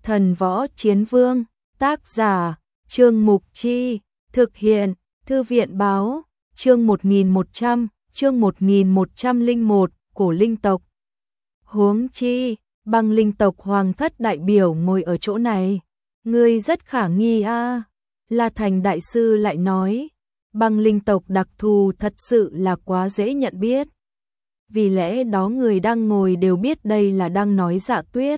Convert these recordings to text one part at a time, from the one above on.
Thần Võ Chiến Vương, tác giả, Trương Mục Chi, thực hiện, Thư viện báo, chương 1101, Cổ Linh tộc. Huống chi, Băng Linh tộc hoàng thất đại biểu ngồi ở chỗ này. Ngươi rất khả nghi a. La Thành đại sư lại nói, Băng Linh tộc đặc thù thật sự là quá dễ nhận biết. Vì lẽ đó người đang ngồi đều biết đây là đang nói Dạ Tuyết.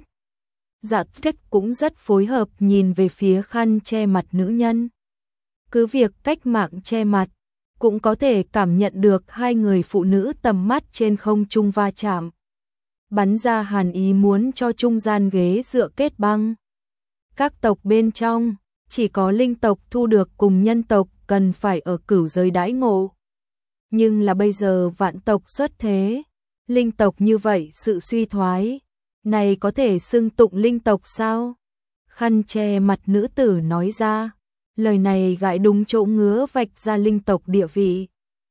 Dạ Tuyết cũng rất phối hợp nhìn về phía khăn che mặt nữ nhân. Cứ việc cách mạng che mặt, cũng có thể cảm nhận được hai người phụ nữ tầm mắt trên không trung va chạm. Bắn ra hàn ý muốn cho trung gian ghế dựa kết băng. Các tộc bên trong, chỉ có linh tộc thu được cùng nhân tộc cần phải ở cửu giới đãi ngộ. Nhưng là bây giờ vạn tộc xuất thế, linh tộc như vậy sự suy thoái, này có thể xưng tụng linh tộc sao? Khăn che mặt nữ tử nói ra, lời này gãi đúng chỗ ngứa vạch ra linh tộc địa vị.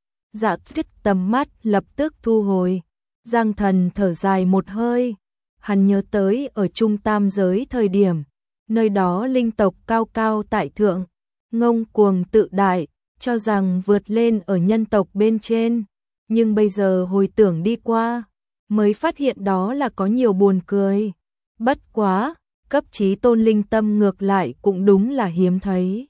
Dạ Tuyết tầm mắt lập tức thu hồi, Giang Thần thở dài một hơi, hắn nhớ tới ở trung tam giới thời điểm, nơi đó linh tộc cao cao tại thượng, ngông cuồng tự đại, cho rằng vượt lên ở nhân tộc bên trên, nhưng bây giờ hồi tưởng đi qua, mới phát hiện đó là có nhiều buồn cười. Bất quá, cấp chí tôn linh tâm ngược lại cũng đúng là hiếm thấy.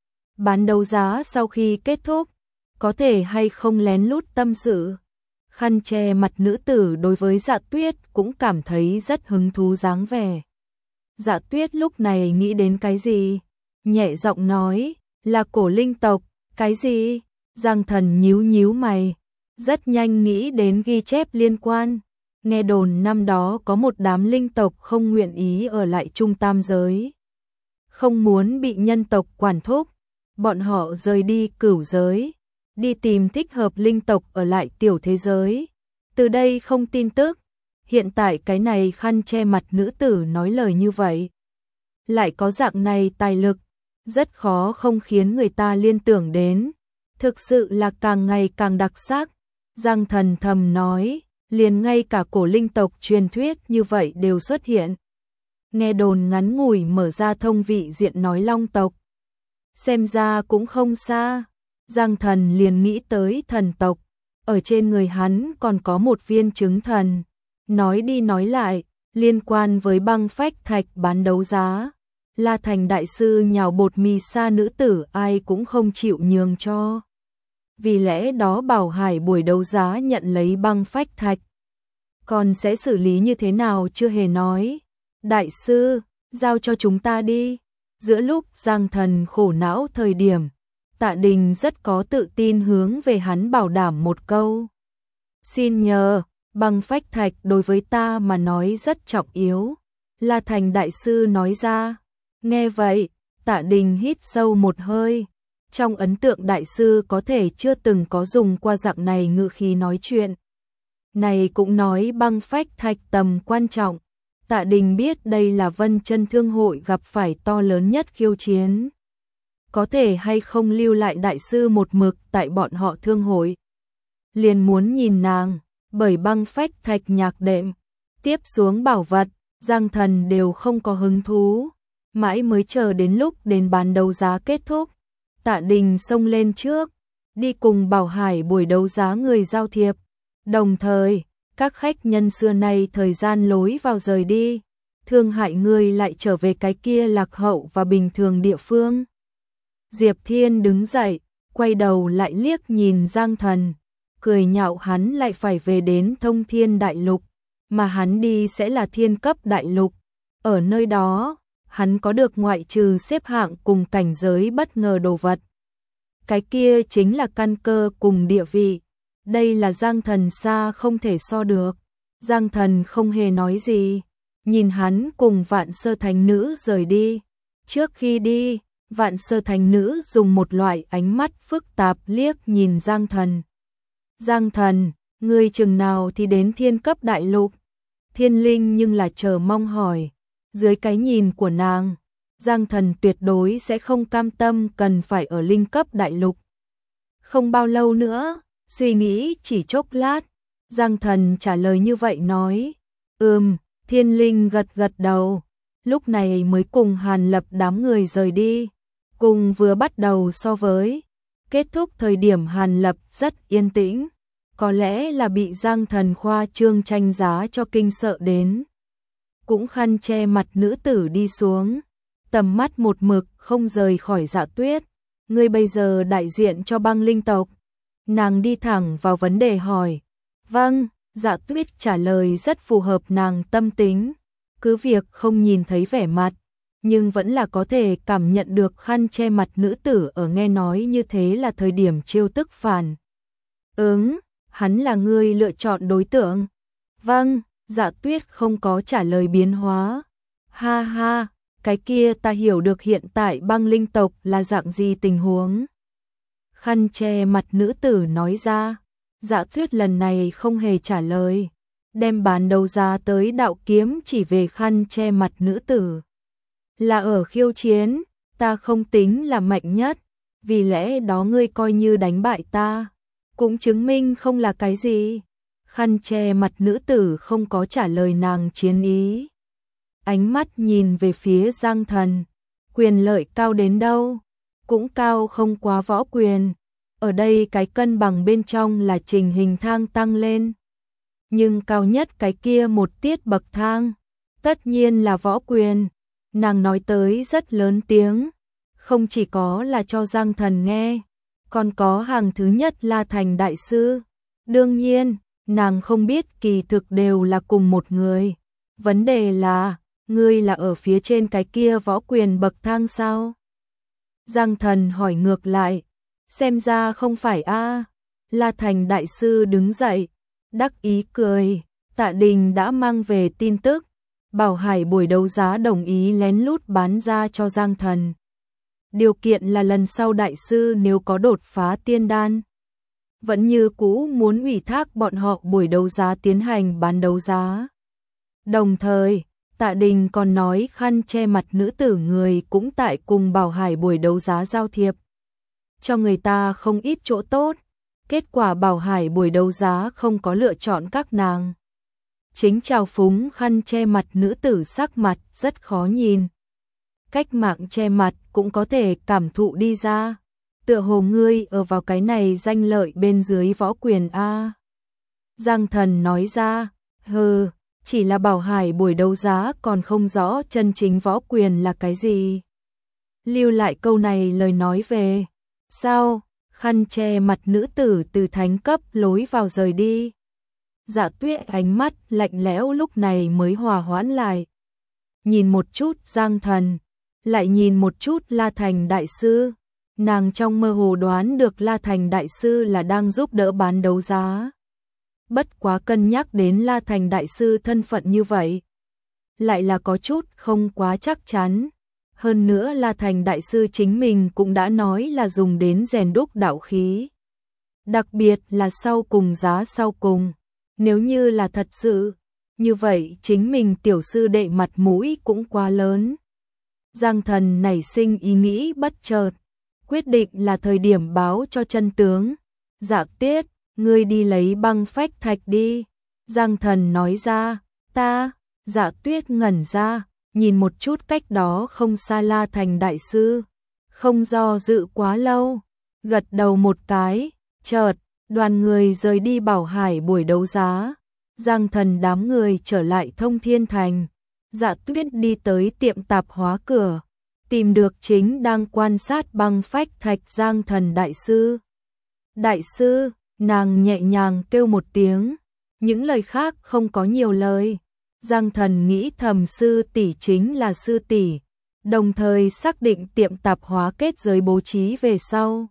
Bán đấu giá sau khi kết thúc, có thể hay không lén lút tâm sự. Khăn che mặt nữ tử đối với Dạ Tuyết cũng cảm thấy rất hứng thú dáng vẻ. Dạ Tuyết lúc này nghĩ đến cái gì? Nhẹ giọng nói, là cổ linh tộc, cái gì? Giang Thần nhíu nhíu mày, rất nhanh nghĩ đến ghi chép liên quan. Nghe đồn năm đó có một đám linh tộc không nguyện ý ở lại trung tam giới. Không muốn bị nhân tộc quản thúc, bọn họ rời đi cửu giới, đi tìm thích hợp linh tộc ở lại tiểu thế giới. Từ đây không tin tức, hiện tại cái này khăn che mặt nữ tử nói lời như vậy. Lại có dạng này tài lực, rất khó không khiến người ta liên tưởng đến. Thực sự là càng ngày càng đặc sắc. Giang Thần thầm nói, liền ngay cả cổ linh tộc truyền thuyết như vậy đều xuất hiện. Nghe đồn ngắn ngủi mở ra thông vị diện nói long tộc. Xem ra cũng không xa. Giang Thần liền nghĩ tới thần tộc. Ở trên người hắn còn có một viên trứng thần. Nói đi nói lại, liên quan với băng phách thạch bán đấu giá. La Thành đại sư nhào bột mì sa nữ tử ai cũng không chịu nhường cho. Vì lẽ đó Bảo Hải buổi đấu giá nhận lấy băng phách thạch. Còn sẽ xử lý như thế nào chưa hề nói. Đại sư, giao cho chúng ta đi. Giữa lúc Giang Thần khổ não thời điểm, Tạ Đình rất có tự tin hướng về hắn bảo đảm một câu. Xin nhờ, băng phách thạch đối với ta mà nói rất trọng yếu. La Thành đại sư nói ra. Nghe vậy, Tạ Đình hít sâu một hơi. Trong ấn tượng đại sư có thể chưa từng có dùng qua dạng này ngữ khí nói chuyện. Này cũng nói băng phách thạch tầm quan trọng. Tạ Đình biết đây là Vân Chân Thương hội gặp phải to lớn nhất khiêu chiến. Có thể hay không lưu lại đại sư một mực tại bọn họ thương hội. Liền muốn nhìn nàng, bởi băng phách thạch nhạc đệm. Tiếp xuống bảo vật, Giang Thần đều không có hứng thú. Mãi mới chờ đến lúc đến bán đấu giá kết thúc. Tạ Đình xông lên trước, đi cùng Bảo Hải buổi đấu giá người giao thiệp. Đồng thời, các khách nhân xưa nay thời gian lối vào rời đi, thương hại người lại trở về cái kia lạc hậu và bình thường địa phương. Diệp Thiên đứng dậy, quay đầu lại liếc nhìn Giang Thần, cười nhạo hắn lại phải về đến Thông Thiên Đại Lục, mà hắn đi sẽ là Thiên Cấp Đại Lục. Ở nơi đó, hắn có được ngoại trừ xếp hạng cùng cảnh giới bất ngờ đồ vật. Cái kia chính là căn cơ cùng địa vị. Đây là Giang Thần xa không thể so được. Giang Thần không hề nói gì, nhìn hắn cùng Vạn Sơ Thánh Nữ rời đi. Trước khi đi, Vạn Sơ Thánh Nữ dùng một loại ánh mắt phức tạp liếc nhìn Giang Thần. Giang Thần, ngươi chừng nào thì đến Thiên Cấp Đại Lục? Thiên Linh nhưng là chờ mong hỏi. Dưới cái nhìn của nàng, Giang Thần tuyệt đối sẽ không cam tâm cần phải ở Linh Cấp Đại Lục. Không bao lâu nữa, suy nghĩ chỉ chốc lát, Giang Thần trả lời như vậy nói. Thiên Linh gật gật đầu, lúc này mới cùng Hàn Lập đám người rời đi. Cùng vừa bắt đầu so với kết thúc thời điểm Hàn Lập rất yên tĩnh, có lẽ là bị Giang Thần khoa trương tranh giá cho kinh sợ đến. Cũng khăn che mặt nữ tử đi xuống, tầm mắt một mực không rời khỏi Dạ Tuyết. Ngươi bây giờ đại diện cho băng linh tộc. Nàng đi thẳng vào vấn đề hỏi. Vâng, Dạ Tuyết trả lời rất phù hợp nàng tâm tính. Cứ việc không nhìn thấy vẻ mặt, nhưng vẫn là có thể cảm nhận được khăn che mặt nữ tử ở nghe nói như thế là thời điểm trêu tức phản. Hắn là ngươi lựa chọn đối tượng. Vâng, Dạ Tuyết không có trả lời biến hóa. Ha ha, cái kia ta hiểu được hiện tại băng linh tộc là dạng gì tình huống. Khăn che mặt nữ tử nói ra. Dạ Tuyết lần này không hề trả lời, đem bán đấu giá tới đạo kiếm chỉ về khăn che mặt nữ tử. Là ở khiêu chiến, ta không tính là mạnh nhất, vì lẽ đó ngươi coi như đánh bại ta, cũng chứng minh không là cái gì. Khăn che mặt nữ tử không có trả lời nàng chiến ý. Ánh mắt nhìn về phía Giang Thần, quyền lợi cao đến đâu, cũng cao không quá võ quyền. Ở đây cái cân bằng bên trong là trình hình thang tăng lên. Nhưng cao nhất cái kia một tiết bậc thang, tất nhiên là võ quyền. Nàng nói tới rất lớn tiếng, không chỉ có là cho Giang Thần nghe, còn có hàng thứ nhất La Thành Đại Sư. Đương nhiên, nàng không biết kỳ thực đều là cùng một người. Vấn đề là, ngươi là ở phía trên cái kia võ quyền bậc thang sao? Giang Thần hỏi ngược lại. Xem ra không phải a. La Thành Đại Sư đứng dậy, đắc ý cười. Tạ Đình đã mang về tin tức, Bảo Hải buổi đấu giá đồng ý lén lút bán ra cho Giang Thần. Điều kiện là lần sau Đại Sư nếu có đột phá tiên đan, vẫn như cũ muốn ủy thác bọn họ buổi đấu giá tiến hành bán đấu giá. Đồng thời, Tạ Đình còn nói khăn che mặt nữ tử người cũng tại cùng Bảo Hải buổi đấu giá giao thiệp, cho người ta không ít chỗ tốt. Kết quả Bảo Hải buổi đấu giá không có lựa chọn các nàng. Chính trào phúng khăn che mặt nữ tử sắc mặt rất khó nhìn. Cách mạng che mặt cũng có thể cảm thụ đi ra. Tựa hồ ngươi ở vào cái này danh lợi bên dưới võ quyền a. Giang Thần nói ra, chỉ là Bảo Hải buổi đấu giá còn không rõ chân chính võ quyền là cái gì. Lưu lại câu này lời nói về. Sao? Khăn che mặt nữ tử từ thánh cấp lối vào rời đi. Dạ Tuyết ánh mắt lạnh lẽo lúc này mới hòa hoãn lại. Nhìn một chút Giang Thần, lại nhìn một chút La Thành Đại Sư. Nàng trong mơ hồ đoán được La Thành Đại Sư là đang giúp đỡ bán đấu giá. Bất quá cân nhắc đến La Thành Đại Sư thân phận như vậy, lại là có chút không quá chắc chắn. Hơn nữa La Thành Đại Sư chính mình cũng đã nói là dùng đến rèn đúc đạo khí. Đặc biệt là sau cùng giá sau cùng. Nếu như là thật sự, như vậy chính mình tiểu sư đệ mặt mũi cũng quá lớn. Giang Thần nảy sinh ý nghĩ bất chợt, quyết định là thời điểm báo cho chân tướng. Dạ Tuyết, ngươi đi lấy băng phách thạch đi. Giang Thần nói ra, ta. Dạ Tuyết ngẩn ra, nhìn một chút cách đó không xa La Thành Đại Sư, không do dự quá lâu, gật đầu một cái. Chợt đoàn người rời đi Bảo Hải buổi đấu giá. Giang Thần đám người trở lại Thông Thiên Thành. Dạ Tuyết đi tới tiệm tạp hóa cửa, tìm được chính đang quan sát băng phách thạch Giang Thần Đại Sư. Đại Sư, nàng nhẹ nhàng kêu một tiếng, những lời khác không có nhiều lời. Giang Thần nghĩ thầm sư tỷ chính là sư tỷ, đồng thời xác định tiệm tạp hóa kết giới bố trí về sau.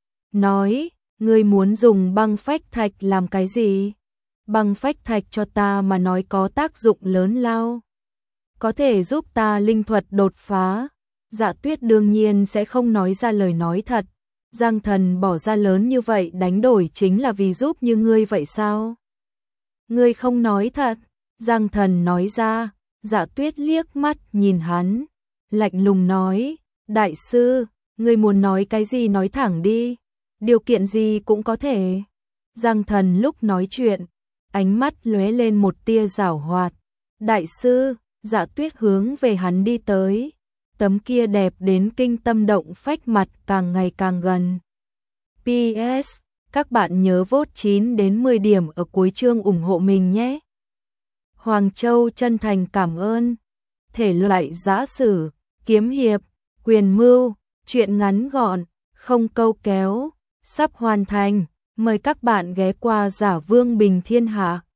Nói, ngươi muốn dùng băng phách thạch làm cái gì? Băng phách thạch cho ta mà nói có tác dụng lớn lao, có thể giúp ta linh thuật đột phá. Dạ Tuyết đương nhiên sẽ không nói ra lời nói thật. Giang Thần bỏ ra lớn như vậy đánh đổi chính là vì giúp như ngươi vậy sao? Ngươi không nói thật. Giang Thần nói ra. Dạ Tuyết liếc mắt nhìn hắn, lạnh lùng nói, Đại Sư, ngươi muốn nói cái gì nói thẳng đi, điều kiện gì cũng có thể. Giang Thần lúc nói chuyện, ánh mắt lóe lên một tia giảo hoạt. Đại Sư, Dạ Tuyết hướng về hắn đi tới, tấm kia đẹp đến kinh tâm động phách mặt càng ngày càng gần. PS, các bạn nhớ vote 9 đến 10 điểm ở cuối chương ủng hộ mình nhé. Hoàng Châu chân thành cảm ơn. Thể loại giã sử, kiếm hiệp, quyền mưu, truyện ngắn gọn, không câu kéo, sắp hoàn thành. Mời các bạn ghé qua Giả Vương Bình Thiên Hạ.